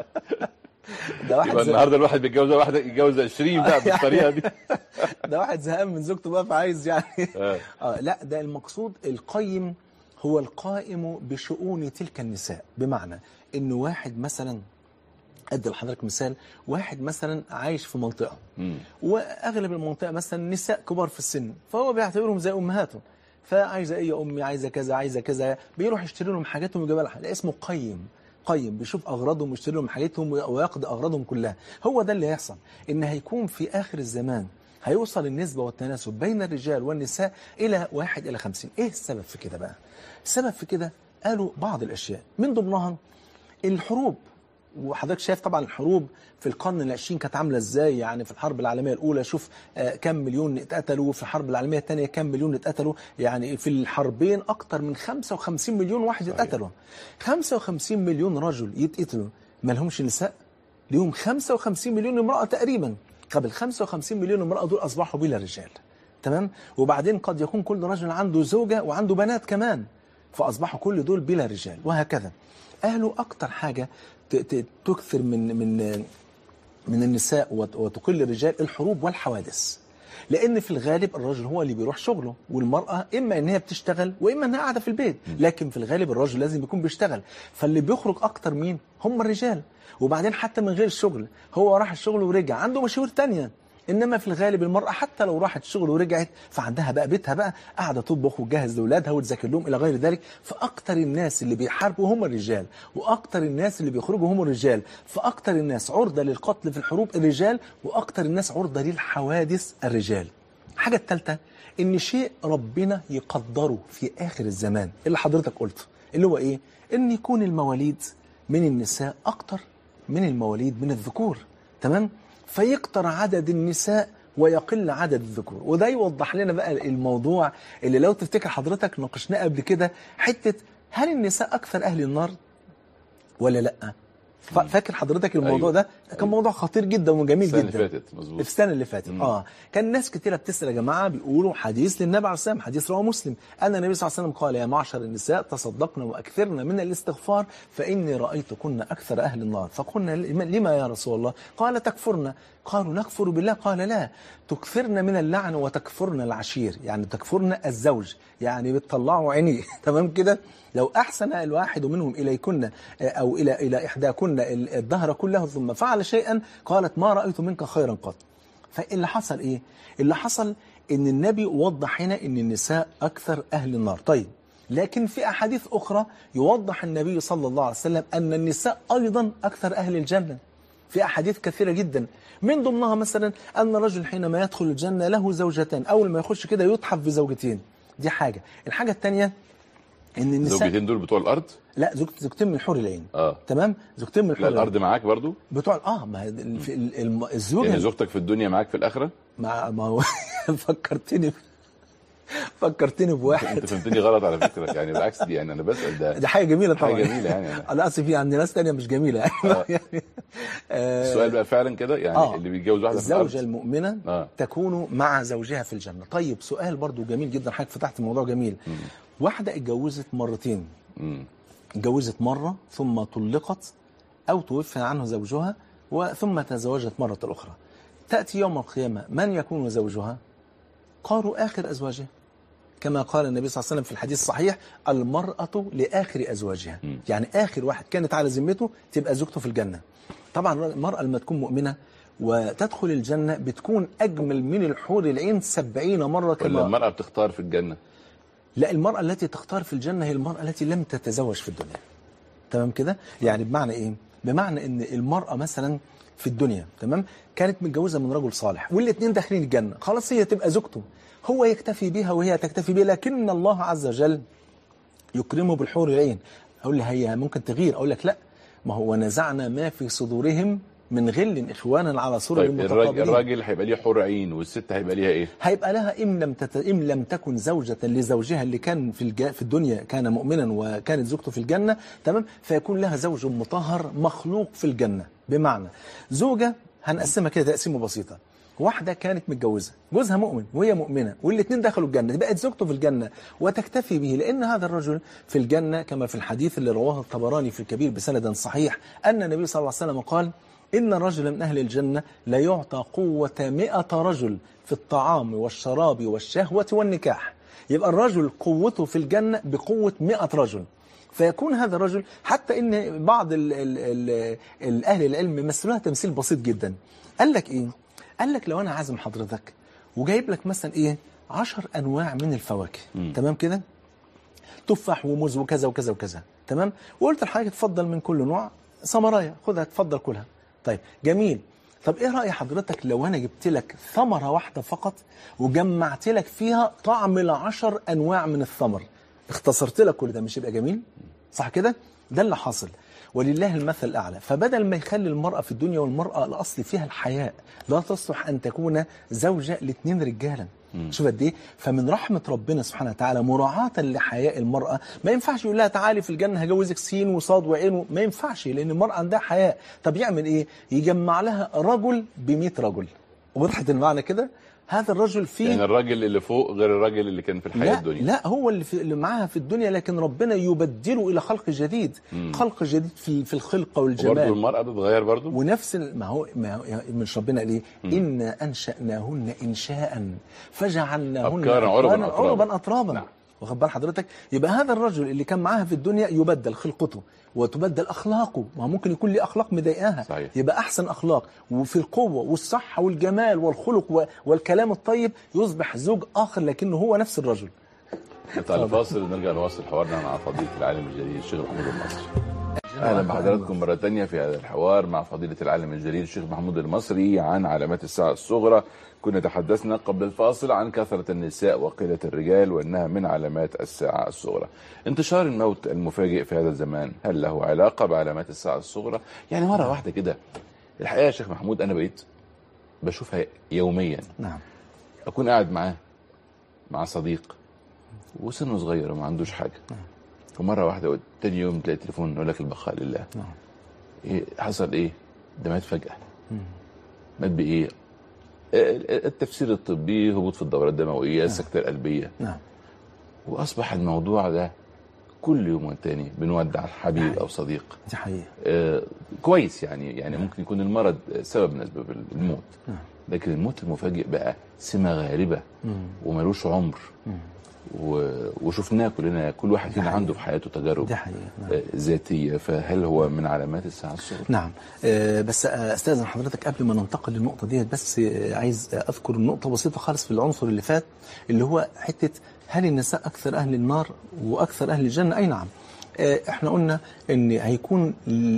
ده واحد النهارده الواحد بيتجوز واحده يتجوز 20 بقى بالطريقه دي. ده واحد زهقان من زوجته بقى فعايز يعني لا، ده المقصود القيم هو القائم بشؤون تلك النساء. بمعنى انه واحد مثلا، ادي لحضرتك مثال، واحد مثلا عايش في منطقه واغلب المنطقه مثلا نساء كبار في السن، فهو بيعتبرهم زي امهاته، فعايزه ايه يا امي، عايزه كذا عايزه كذا، بيروح يشتري لهم حاجاتهم ويجيبها لها. ده اسمه قيم. بيشوف اغراضهم ويشتري لهم حاجاتهم ويقضي اغراضهم كلها. هو ده اللي هيحصل، ان هيكون في اخر الزمان هيوصل النسبه والتناسب بين الرجال والنساء الى 1 إلى 50. ايه السبب في كده بقى؟ السبب في كده قالوا بعض الاشياء، من ضمنها الحروب. وحضرتك شايف طبعا الحروب في القرن العشرين كانت عامله ازاي. يعني في الحرب العالميه الاولى شوف كم مليون اتقتلوا، في الحرب العالميه الثانيه كم مليون اتقتلوا، يعني في الحربين اكتر من 55 مليون واحد اتقتلوا. 55 مليون رجل يتقتلوا، ما لهمش نساء؟ ليهم 55 مليون امراه تقريبا. قبل 55 مليون امراه دول اصبحوا بلا رجال، تمام؟ وبعدين قد يكون كل رجل عنده زوجه وعنده بنات كمان، فاصبحوا كل دول بلا رجال، وهكذا. قالوا اكتر حاجه تكثر من النساء وتقل الرجال الحروب والحوادث، لان في الغالب الرجل هو اللي بيروح شغله، والمراه اما ان هي بتشتغل واما انها قاعده في البيت، لكن في الغالب الرجل لازم يكون بيشتغل، فاللي بيخرج اكتر مين؟ هم الرجال. وبعدين حتى من غير الشغل، هو راح الشغل ورجع عنده مشاوير تانية، انما في الغالب المراه حتى لو راحت الشغل ورجعت فعندها بقى بيتها بقى، قاعده تطبخ وتجهز لاولادها وتذاكر لهم الى غير ذلك. فاكتر الناس اللي بيحاربوا هم الرجال، واكتر الناس اللي بيخرجوا هم الرجال، فاكتر الناس عرضه للقتل في الحروب الرجال، واكتر الناس عرضه للحوادث الرجال. الحاجه الثالثه ان شيء ربنا يقدره في اخر الزمان اللي حضرتك قلته، اللي هو ايه؟ ان يكون المواليد من النساء اكتر من المواليد من الذكور، تمام؟ فيكتر عدد النساء ويقل عدد الذكور. وده يوضح لنا بقى الموضوع اللي لو تفتكر حضرتك ناقشناه قبل كده، حتة هل النساء أكثر أهل النار ولا لأ؟ فاكر حضرتك الموضوع ده كان موضوع خطير جدا وجميل جدا. السنة اللي فاتت مظبوط. السنة اللي فاتت كان ناس كتيرة بتسأل يا جماعة، بيقولوا حديث للنبي عليه الصلاة والسلام، حديث رواه مسلم، أن النبي صلى الله عليه وسلم قال: يا معشر النساء تصدقن وأكثرن من الاستغفار فإني رأيتكن أكثر أهل النار. فقلنا: لما يا رسول الله؟ قال: تكفرن. قالوا: نكفر بالله؟ قال: لا، تكثرن من اللعن وتكفرن العشير، يعني تكفرن الزوج، يعني بتطلعوا عينيه. تمام كده؟ لو أحسن الواحد منهم إليكن أو إلى إحداكن الدهر كله ثم فعل شيئا قالت: ما رأيت منك خيرا قط. فاللي حصل إيه؟ اللي حصل ان النبي وضح هنا ان النساء اكثر اهل النار. طيب لكن في احاديث اخرى يوضح النبي صلى الله عليه وسلم ان النساء ايضا اكثر اهل الجنة، في احاديث كثيرة جدا، من ضمنها مثلا ان الرجل حينما يدخل الجنة له زوجتان، اول ما يخش كده يتحف بزوجتين. دي حاجة. الحاجة الثانية ان النساء الزوجتين دول بتوع الارض؟ لا، زوجتين من حور العين. تمام، زوجتين من حور العين. الارض معاك برضو بتوع ما الزوجه يعني زوجتك في الدنيا معاك في الاخره؟ ما هو فكرتني بواحد. انت فهمتني غلط على فكره، يعني بالعكس، دي يعني انا بسال، دي حاجه جميله طبعا، حاجه جميله يعني. انا اسف، في عندي ناس ثانيه مش جميله يعني. السؤال بقى فعلا كده يعني اللي بيتجوز واحده في الارض، الزوجه المؤمنه تكون مع زوجها في الجنه. طيب سؤال برضو جميل جدا، حضرتك فتحت موضوع جميل. واحده اتجوزت مرتين، اتجوزت مره ثم طلقت او توفي عنه زوجها ثم تزوجت مره اخرى، تاتي يوم القيامه من يكون زوجها؟ قالوا آخر أزواجها، كما قال النبي صلى الله عليه وسلم في الحديث الصحيح: المرأة لآخر أزواجها. يعني آخر واحد كانت على ذمته تبقى زوجته في الجنة. طبعا المرأة لما تكون مؤمنة وتدخل الجنة بتكون أجمل من الحور العين 70 مرة. ولا المرأة بتختار في الجنة؟ لا، المرأة التي تختار في الجنة هي المرأة التي لم تتزوج في الدنيا. تمام كده؟ يعني بمعنى إيه؟ بمعنى إن المرأة مثلا في الدنيا تمام كانت متجوزة من رجل صالح والاثنين داخلين الجنة، خلاص هي تبقى زوجته، هو يكتفي بها وهي تكتفي به، لكن الله عز وجل يكرمه بالحور العين. أقول لي هي ممكن تغير، أقول لك لا، ما هو نزعنا ما في صدورهم من غل إخوانا على سرر طيب متقابلين. الراجل هيبقى ليه حور عين والست هيبقى ليها إيه؟ هيبقى لها إن لم تكن زوجة لزوجها اللي كان في الدنيا كان مؤمنا وكانت زوجته في الجنة تمام، فيكون لها زوج مطهر مخلوق في الجنة. بمعنى زوجة هنقسمها كده تقسيمه بسيطة، واحدة كانت متجوزة جوزها مؤمن وهي مؤمنة والاثنين دخلوا الجنة، بقت زوجته في الجنة وتكتفي به، لأن هذا الرجل في الجنة كما في الحديث اللي رواه الطبراني في الكبير بسند صحيح أن النبي صلى الله عليه وسلم قال: إن رجلا من أهل الجنة لا يعطى قوة 100 رجل في الطعام والشراب والشهوة والنكاح. يبقى الرجل قوته في الجنة بقوة 100 رجل، فيكون هذا الرجل حتى إن بعض الأهل العلم مثلوها تمثيل بسيط جدا. قال لك إيه؟ قال لك لو أنا عازم حضرتك وجايب لك مثلا إيه 10 أنواع من الفواكه تمام كده، تفاح وموز وكذا وكذا وكذا تمام، وقلت لحضرتك تفضل من كل نوع ثمرايه، خدها تفضل كلها. طيب جميل، طب ايه رأي حضرتك لو انا جبت لك ثمرة واحدة فقط وجمعت لك فيها طعم 10 انواع من الثمر، اختصرت لك كل ده، مش يبقى جميل؟ صح كده؟ ده اللي حاصل، ولله المثل الأعلى. فبدل ما يخلي المرأة في الدنيا، والمرأة الأصل فيها الحياء، لا تصلح أن تكون زوجة لاثنين رجالا. شوف قد ايه، فمن رحمة ربنا سبحانه وتعالى مراعاة لحياء المرأة، ما ينفعش يقول لها تعالي في الجنة هجوزك سين وصاد وعين، ما ينفعش، لأن المرأة عندها حياء. طب يعمل ايه؟ يجمع لها رجل ب100 رجل. وضحت المعنى كده؟ هذا الرجل فيه، يعني الراجل اللي فوق غير الراجل اللي كان في الحياة الدنيا. لا هو اللي معاها في الدنيا، لكن ربنا يبدله إلى خلق جديد. خلق جديد في الخلقة والجمال. وبرضه المرأة بتتغير برضه، ونفس ما هو مش ربنا قال ايه؟ إنا أنشأناهن إنشاء فجعلناهن عربا أترابا. نعم. واخد بال حضرتك؟ يبقى هذا الرجل اللي كان معاها في الدنيا يبدل خلقته وتبدل أخلاقه، ما ممكن يكون ليه أخلاق مضايقاها، يبقى أحسن أخلاق، وفي القوة والصحة والجمال والخلق والكلام الطيب يصبح زوج آخر لكنه هو نفس الرجل. نطلع لفاصل ونرجع نواصل حوارنا مع فضيلة العالم الجليل الشيخ محمود المصري. أهلا بحضراتكم مرة تانية في هذا الحوار مع فضيلة العالم الجليل الشيخ محمود المصري عن علامات الساعة الصغرى. كنا تحدثنا قبل الفاصل عن كثرة النساء وقلة الرجال وأنها من علامات الساعة الصغرى. انتشار الموت المفاجئ في هذا الزمان هل له علاقة بعلامات الساعة الصغرى؟ يعني مرة واحدة كده الحقيقة يا شيخ محمود أنا بقيت بشوفها يوميا. نعم. أكون قاعد مع صديق وسنه صغير وما عندوش حاجة، ومرة واحدة تاني يوم تلاقي تليفون يقول لك البقاء لله. إيه حصل؟ إيه ده؟ مات فجأة. مات بإيه؟ التفسير الطبي هبوط في الدورة الدموية، السكتة القلبية. وأصبح الموضوع ده كل يوم والتاني بنودع حبيب أو صديق. دي حقيقة. كويس يعني ممكن يكون المرض سبب من أسباب الموت. لكن الموت المفاجئ بقى سمة غالبة وملوش عمر. وشفناه كلنا، كل واحد فينا عنده في حياته تجارب ذاتية. فهل هو من علامات الساعة الصغرى؟ نعم. بس استاذن حضرتك قبل ما ننتقل للنقطة دي، بس عايز اذكر نقطة بسيطة خالص في العنصر اللي فات، اللي هو حتة هل النساء اكثر اهل النار واكثر اهل الجنة؟ اي نعم. احنا قلنا ان هيكون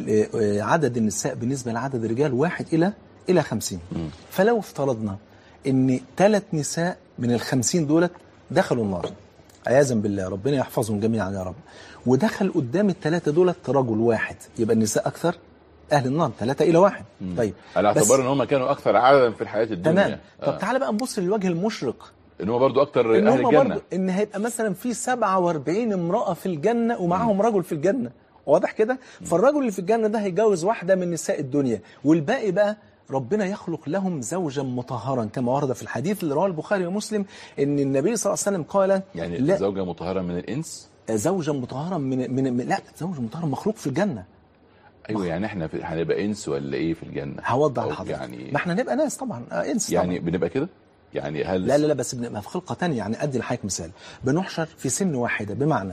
عدد النساء بالنسبة لعدد الرجال 1 إلى 50. فلو افترضنا ان 3 نساء من ال50 دولت دخلوا النار عياذا بالله، ربنا يحفظهم جميعا يا رب، ودخل قدام ال3 دولت رجل واحد، يبقى النساء اكثر اهل النار 3 إلى 1. طيب على اعتبار ان هم كانوا اكثر عددا في الحياة الدنيا. تمام. طب تعالى بقى نبص للوجه المشرق، ان هو برضو اكتر اهل الجنة، ان هيبقى مثلا في 47 امرأة في الجنة ومعاهم رجل في الجنة. واضح كده؟ فالرجل اللي في الجنة ده هيجوز واحدة من نساء الدنيا، والباقي بقى ربنا يخلق لهم زوجا مطهرا كما ورد في الحديث اللي رواه البخاري ومسلم ان النبي صلى الله عليه وسلم قال يعني لا زوجة مطهرة من الانس، زوجا مطهرا من لا، زوج مطهر مخلوق في الجنة. ايوه يعني احنا هنبقى انس ولا ايه في الجنة؟ هوضح لحضرتك. يعني ما احنا هنبقى ناس طبعا، انس يعني طبعا. بنبقى كده يعني هل لا بس بنبقى في خلقة تانية. يعني ادي لحضرتك مثال، بنحشر في سن واحدة، بمعنى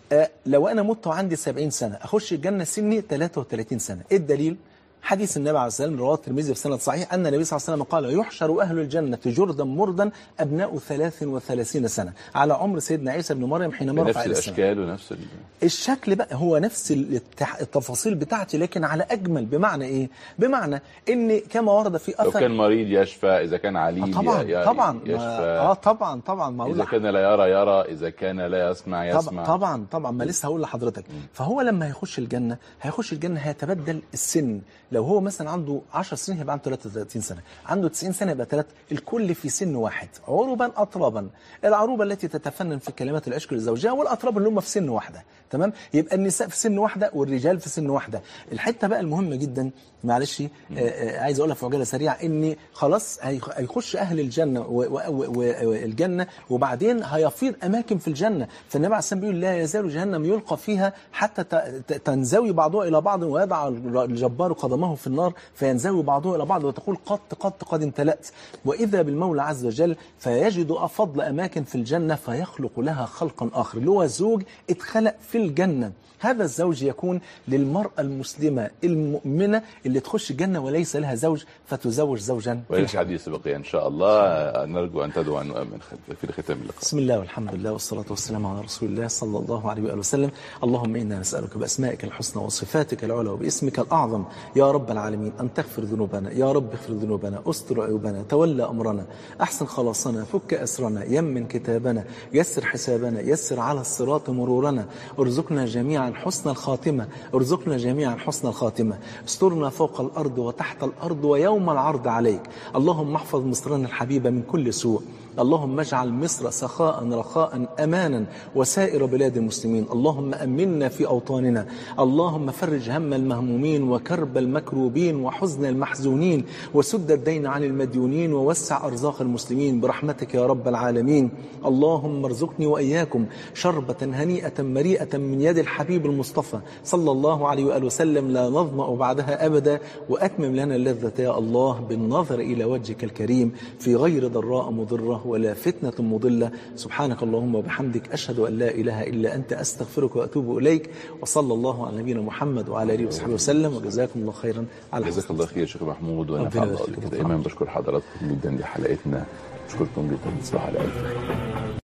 لو انا مت وعندي 70 سنة اخش الجنة سني 33 سنة. ايه الدليل؟ حديث النبي عليه الصلاة والسلام رواه الترمذي في سند صحيح أن النبي صلى الله عليه وسلم قال يحشر أهل الجنة جردا مردا أبناء 33 سنة على عمر سيدنا عيسى بن مريم حينما رفع نفس الأشكال ونفس الشكل بقى هو نفس التفاصيل بتاعتي، لكن على أجمل. بمعنى إيه؟ بمعنى إن كما ورد في أثر لو كان مريض يشفى، إذا كان عليل طبعا يشفى، طبعا ما إذا كان لا يرى، إذا كان لا يسمع طبعا ما لسه هقول لحضرتك. فهو لما هيخش الجنة هيتبدل السن. لو هو مثلا عنده 10 سنين هيبقى عنده 33 سنة، عنده 90 سنة يبقى 3، الكل في سن واحد، عروبا أطرابا. العروبة التي تتفنن في كلمات العشق للزوجها، والأطراب اللي هم في سن واحدة. تمام؟ يبقى النساء في سن واحدة والرجال في سن واحدة. الحتة بقى المهمة جدا، معلش عايز أقولها في عجالة سريعة، إن خلاص هيخش أهل الجنة والجنة، وبعدين هيفيض أماكن في الجنة. فالنبي عليه الصلاة والسلام بيقول لا يزال جهنم يلقى فيها حتى تنزوي بعضها إلى بعض، ويضع الجبار قدمه في النار فينزوي بعضه إلى بعض، وتقول قد امتلأت. وإذا بالمولى عز وجل فيجد أفضل أماكن في الجنة فيخلق لها خلقا آخر، اللي هو زوج اتخلق في الجنة. هذا الزوج يكون للمرأة المسلمة المؤمنة اللي تخش الجنة وليس لها زوج فتزوج زوجا. والحديث بقي إن شاء الله. نرجو أن تدعو أن نؤمن في ختام اللقاء. بسم الله والحمد لله والصلاة والسلام على رسول الله صلى الله عليه وآله وسلم. اللهم إنا نسألك بأسمائك الحسنى وصفاتك العلى وباسمك الأعظم يا رب العالمين أن تغفر ذنوبنا. يا رب اغفر ذنوبنا، استر عيوبنا، تولى أمرنا، أحسن خلاصنا، فك أسرنا، يمن كتابنا، يسر حسابنا، يسر على الصراط مرورنا، ارزقنا جميعا حسن الخاتمة، ارزقنا جميعا حسن الخاتمة، استرنا فوق الأرض وتحت الأرض ويوم العرض عليك. اللهم احفظ مصرنا الحبيبة من كل سوء. اللهم اجعل مصر سخاء رخاء أمانا وسائر بلاد المسلمين. اللهم أمنا في أوطاننا. اللهم فرج هم المهمومين وكرب المكروبين وحزن المحزونين وسد الدين عن المديونين ووسع أرزاق المسلمين برحمتك يا رب العالمين. اللهم ارزقني وإياكم شربة هنيئة مريئة من يد الحبيب المصطفى صلى الله عليه وآله وسلم لا نظمأ بعدها أبدا، وأتمم لنا اللذة يا الله بالنظر إلى وجهك الكريم في غير ضراء مضرة ولا فتنة مضلة. سبحانك اللهم وبحمدك، أشهد أن لا إله إلا أنت، أستغفرك وأتوب إليك. وصلى الله على نبينا محمد وعلى آله وصحبه وسلم، وجزاكم الله خيرا على حسن. جزاك الله خير شيخ محمود. وأنا دائما بشكر حضراتكم جدا لحلقتنا. بشكركم جدا. تصبحوا على ألف خير.